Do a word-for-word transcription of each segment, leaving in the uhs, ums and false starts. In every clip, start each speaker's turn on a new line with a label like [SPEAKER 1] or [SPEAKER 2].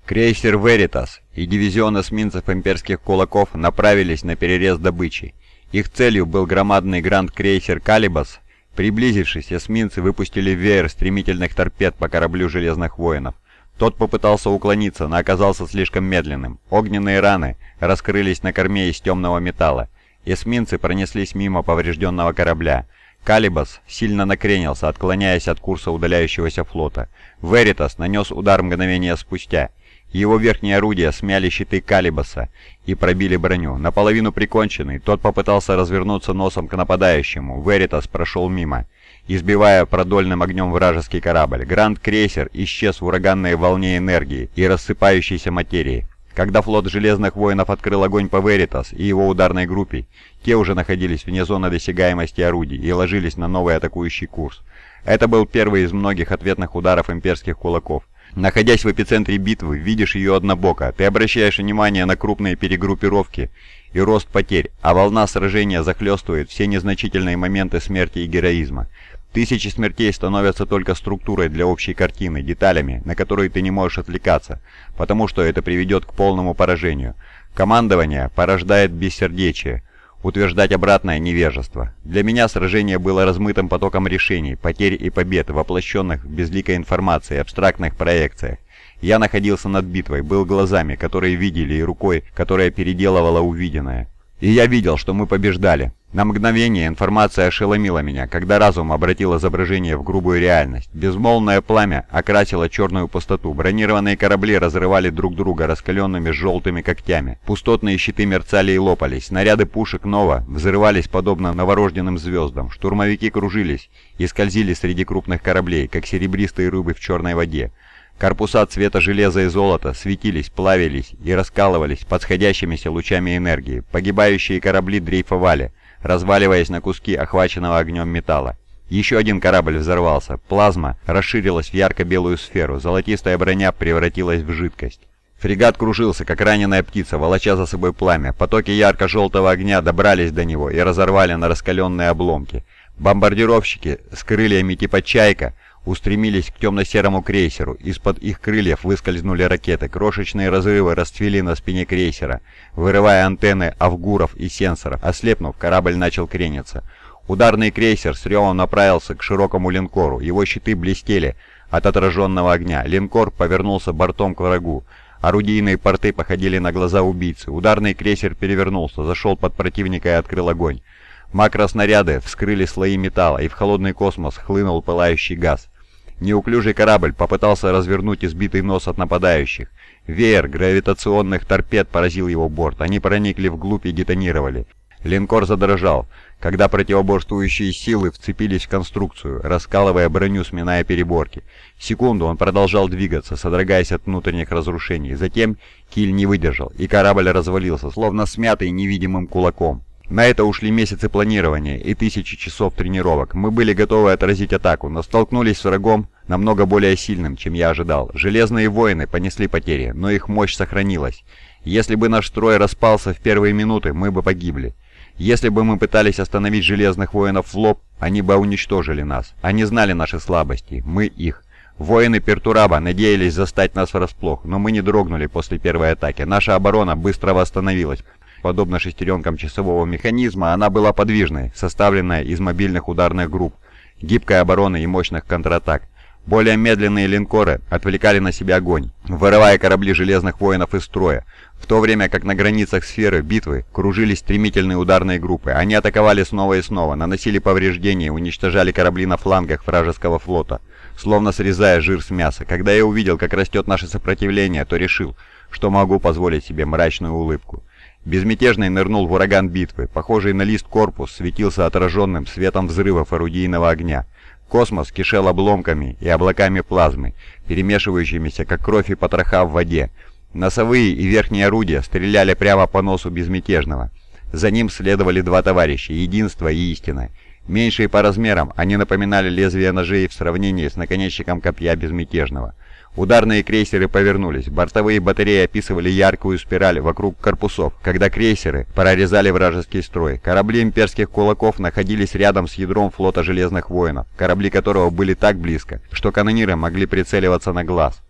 [SPEAKER 1] Крейсер «Веритас» и дивизион эсминцев имперских кулаков направились на перерез добычи. Их целью был громадный гранд-крейсер «Калибас». Приблизившись, эсминцы выпустили веер стремительных торпед по кораблю Железных Воинов. Тот попытался уклониться, но оказался слишком медленным. Огненные раны раскрылись на корме из темного металла. Эсминцы пронеслись мимо поврежденного корабля. «Калибас» сильно накренился, отклоняясь от курса удаляющегося флота. «Веритас» нанес удар мгновение спустя. Его верхние орудия смяли щиты «Калибаса» и пробили броню. Наполовину приконченный, тот попытался развернуться носом к нападающему. «Веритас» прошел мимо, избивая продольным огнем вражеский корабль. Гранд-крейсер исчез в ураганной волне энергии и рассыпающейся материи. Когда флот Железных Воинов открыл огонь по «Веритас» и его ударной группе, те уже находились вне зоны досягаемости орудий и ложились на новый атакующий курс. Это был первый из многих ответных ударов имперских кулаков. Находясь в эпицентре битвы, видишь ее однобоко, ты обращаешь внимание на крупные перегруппировки и рост потерь, а волна сражения захлестывает все незначительные моменты смерти и героизма. Тысячи смертей становятся только структурой для общей картины, деталями, на которые ты не можешь отвлекаться, потому что это приведет к полному поражению. Командование порождает бессердечие. Утверждать обратное невежество. Для меня сражение было размытым потоком решений, потерь и побед, воплощенных в безликой информации и абстрактных проекциях. Я находился над битвой, был глазами, которые видели, и рукой, которая переделывала увиденное. И я видел, что мы побеждали. На мгновение информация ошеломила меня, когда разум обратил изображение в грубую реальность. Безмолвное пламя окрасило черную пустоту, бронированные корабли разрывали друг друга раскаленными желтыми когтями. Пустотные щиты мерцали и лопались, снаряды пушек «Нова» взрывались подобно новорожденным звездам, штурмовики кружились и скользили среди крупных кораблей, как серебристые рыбы в черной воде. Корпуса цвета железа и золота светились, плавились и раскалывались под сходящимися лучами энергии. Погибающие корабли дрейфовали, разваливаясь на куски охваченного огнем металла. Еще один корабль взорвался. Плазма расширилась в ярко-белую сферу, золотистая броня превратилась в жидкость. Фрегат кружился, как раненая птица, волоча за собой пламя. Потоки ярко-желтого огня добрались до него и разорвали на раскаленные обломки. Бомбардировщики с крыльями типа «Чайка» устремились к темно-серому крейсеру. Из-под их крыльев выскользнули ракеты. Крошечные разрывы расцвели на спине крейсера, вырывая антенны авгуров и сенсоров. Ослепнув, корабль начал крениться. Ударный крейсер с ревом направился к широкому линкору. Его щиты блестели от отраженного огня. Линкор повернулся бортом к врагу. Орудийные порты походили на глаза убийцы. Ударный крейсер перевернулся, зашел под противника и открыл огонь. Макроснаряды вскрыли слои металла, и в холодный космос хлынул пылающий газ. Неуклюжий корабль попытался развернуть избитый нос от нападающих. Веер гравитационных торпед поразил его борт. Они проникли вглубь и детонировали. Линкор задрожал, когда противоборствующие силы вцепились в конструкцию, раскалывая броню, сминая переборки. Секунду он продолжал двигаться, содрогаясь от внутренних разрушений. Затем киль не выдержал, и корабль развалился, словно смятый невидимым кулаком. На это ушли месяцы планирования и тысячи часов тренировок. Мы были готовы отразить атаку, но столкнулись с врагом намного более сильным, чем я ожидал. Железные воины понесли потери, но их мощь сохранилась. Если бы наш строй распался в первые минуты, мы бы погибли. Если бы мы пытались остановить Железных Воинов в лоб, они бы уничтожили нас. Они знали наши слабости, мы их. Воины Пертураба надеялись застать нас врасплох, но мы не дрогнули после первой атаки. Наша оборона быстро восстановилась. Подобно шестеренкам часового механизма, она была подвижной, составленная из мобильных ударных групп, гибкой обороны и мощных контратак. Более медленные линкоры отвлекали на себя огонь, вырывая корабли Железных Воинов из строя, в то время как на границах сферы битвы кружились стремительные ударные группы. Они атаковали снова и снова, наносили повреждения, уничтожали корабли на флангах вражеского флота, словно срезая жир с мяса. Когда я увидел, как растет наше сопротивление, то решил, что могу позволить себе мрачную улыбку. Безмятежный нырнул в ураган битвы. Похожий на лист корпус светился отраженным светом взрывов орудийного огня. Космос кишел обломками и облаками плазмы, перемешивающимися, как кровь и потроха в воде. Носовые и верхние орудия стреляли прямо по носу Безмятежного. За ним следовали два товарища — Единство и Истина. Меньшие по размерам, они напоминали лезвия ножей в сравнении с наконечником копья Безмятежного. Ударные крейсеры повернулись, бортовые батареи описывали яркую спираль вокруг корпусов, когда крейсеры прорезали вражеский строй. Корабли имперских кулаков находились рядом с ядром флота Железных Воинов, корабли которого были так близко, что канониры могли прицеливаться на глаз.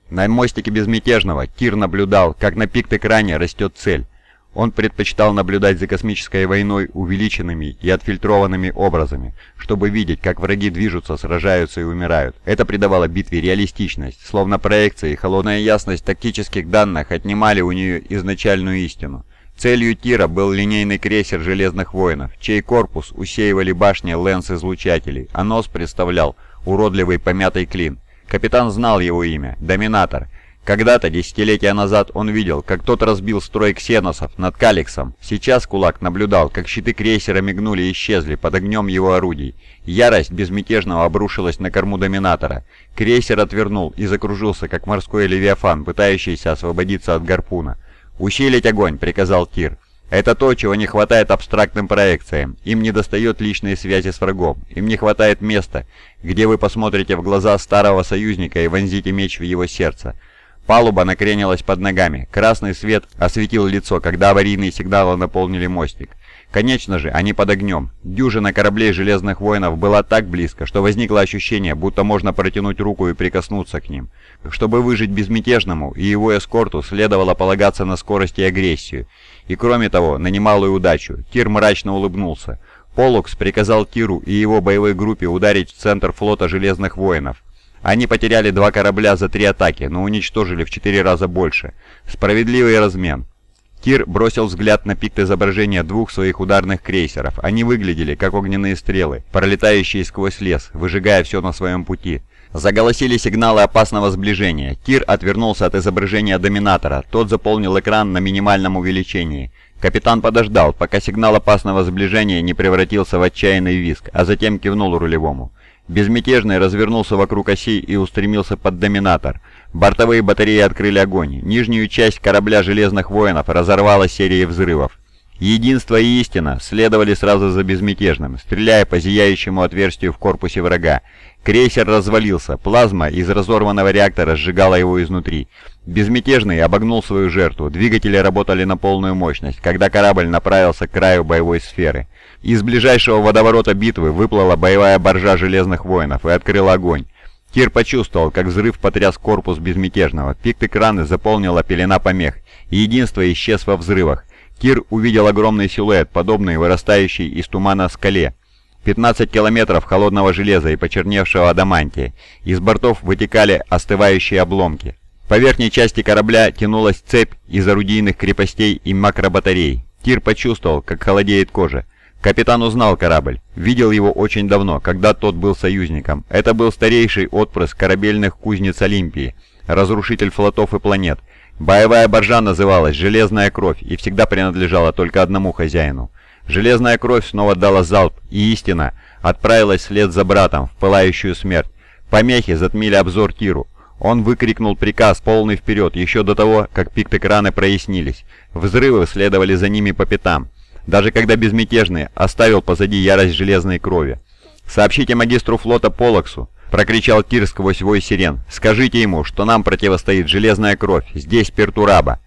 [SPEAKER 1] На мостике Безмятежного Кир наблюдал, как на пикт-экране растет цель. Он предпочитал наблюдать за космической войной увеличенными и отфильтрованными образами, чтобы видеть, как враги движутся, сражаются и умирают. Это придавало битве реалистичность, словно проекция и холодная ясность тактических данных отнимали у нее изначальную истину. Целью Тира был линейный крейсер Железных Воинов, чей корпус усеивали башни лэнс-излучателей, а нос представлял уродливый помятый клин. Капитан знал его имя – Доминатор. Когда-то, десятилетия назад, он видел, как тот разбил строй ксеносов над Каликсом. Сейчас Кулак наблюдал, как щиты крейсера мигнули и исчезли под огнем его орудий. Ярость Безмятежного обрушилась на корму Доминатора. Крейсер отвернул и закружился, как морской левиафан, пытающийся освободиться от гарпуна. «Усилить огонь», — приказал Тир. «Это то, чего не хватает абстрактным проекциям. Им недостает личной связи с врагом. Им не хватает места, где вы посмотрите в глаза старого союзника и вонзите меч в его сердце». Палуба накренилась под ногами. Красный свет осветил лицо, когда аварийные сигналы наполнили мостик. Конечно же, они под огнем. Дюжина кораблей Железных Воинов была так близко, что возникло ощущение, будто можно протянуть руку и прикоснуться к ним. Чтобы выжить Безмятежному и его эскорту, следовало полагаться на скорость и агрессию. И кроме того, на немалую удачу. Тир мрачно улыбнулся. Полукс приказал Тиру и его боевой группе ударить в центр флота Железных Воинов. Они потеряли два корабля за три атаки, но уничтожили в четыре раза больше. Справедливый размен. Тир бросил взгляд на пикт-изображение двух своих ударных крейсеров. Они выглядели, как огненные стрелы, пролетающие сквозь лес, выжигая все на своем пути. Заголосили сигналы опасного сближения. Тир отвернулся от изображения Доминатора. Тот заполнил экран на минимальном увеличении. Капитан подождал, пока сигнал опасного сближения не превратился в отчаянный визг, а затем кивнул рулевому. Безмятежный развернулся вокруг оси и устремился под Доминатор. Бортовые батареи открыли огонь. Нижнюю часть корабля Железных Воинов разорвала серией взрывов. Единство и истина следовали сразу за Безмятежным, стреляя по зияющему отверстию в корпусе врага. Крейсер развалился, плазма из разорванного реактора сжигала его изнутри. Безмятежный обогнул свою жертву, двигатели работали на полную мощность, когда корабль направился к краю боевой сферы. Из ближайшего водоворота битвы выплыла боевая баржа Железных Воинов и открыла огонь. Тир почувствовал, как взрыв потряс корпус Безмятежного. Пикт-экраны заполнила пелена помех, и единство исчез во взрывах. Тир увидел огромный силуэт, подобный вырастающей из тумана скале. пятнадцать километров холодного железа и почерневшего адамантия. Из бортов вытекали остывающие обломки. По верхней части корабля тянулась цепь из орудийных крепостей и макробатарей. Тир почувствовал, как холодеет кожа. Капитан узнал корабль. Видел его очень давно, когда тот был союзником. Это был старейший отпрыск корабельных кузнец Олимпии, разрушитель флотов и планет. Боевая баржа называлась «Железная кровь» и всегда принадлежала только одному хозяину. Железная кровь снова дала залп, и истина отправилась вслед за братом в пылающую смерть. Помехи затмили обзор Тиру. Он выкрикнул приказ, полный вперед, еще до того, как пикт-экраны прояснились. Взрывы следовали за ними по пятам, даже когда Безмятежный оставил позади ярость железной крови. «Сообщите магистру флота Полоксу», — прокричал Тир сквозь вой сирен. «Скажите ему, что нам противостоит железная кровь, здесь Пертураба».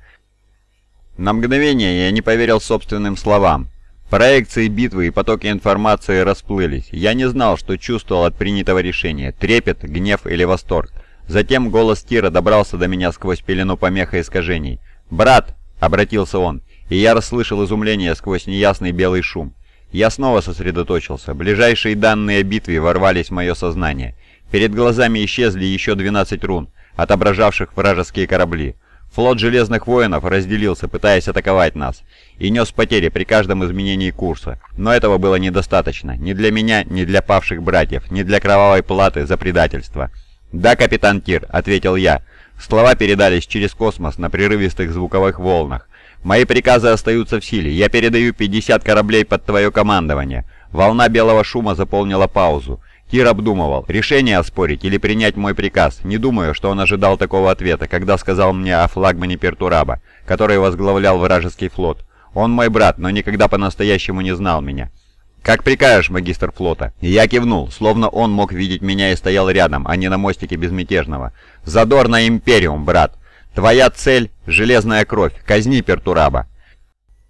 [SPEAKER 1] На мгновение я не поверил собственным словам. Проекции битвы и потоки информации расплылись. Я не знал, что чувствовал от принятого решения — трепет, гнев или восторг. Затем голос Тира добрался до меня сквозь пелену помех и искажений. «Брат!» — обратился он, и я расслышал изумление сквозь неясный белый шум. Я снова сосредоточился. Ближайшие данные о битве ворвались в мое сознание. Перед глазами исчезли еще двенадцать рун, отображавших вражеские корабли. Флот Железных Воинов разделился, пытаясь атаковать нас, и нес потери при каждом изменении курса. Но этого было недостаточно. Ни для меня, ни для павших братьев, ни для кровавой платы за предательство. «Да, капитан Тир», — ответил я. Слова передались через космос на прерывистых звуковых волнах. «Мои приказы остаются в силе. Я передаю пятьдесят кораблей под твое командование». Волна белого шума заполнила паузу. Тир обдумывал, решение оспорить или принять мой приказ. Не думаю, что он ожидал такого ответа, когда сказал мне о флагмане Пертураба, который возглавлял вражеский флот. Он мой брат, но никогда по-настоящему не знал меня. «Как прикажешь, магистр флота». Я кивнул, словно он мог видеть меня и стоял рядом, а не на мостике Безмятежного. «Задор на Империум, брат. Твоя цель — железная кровь. Казни Пертураба».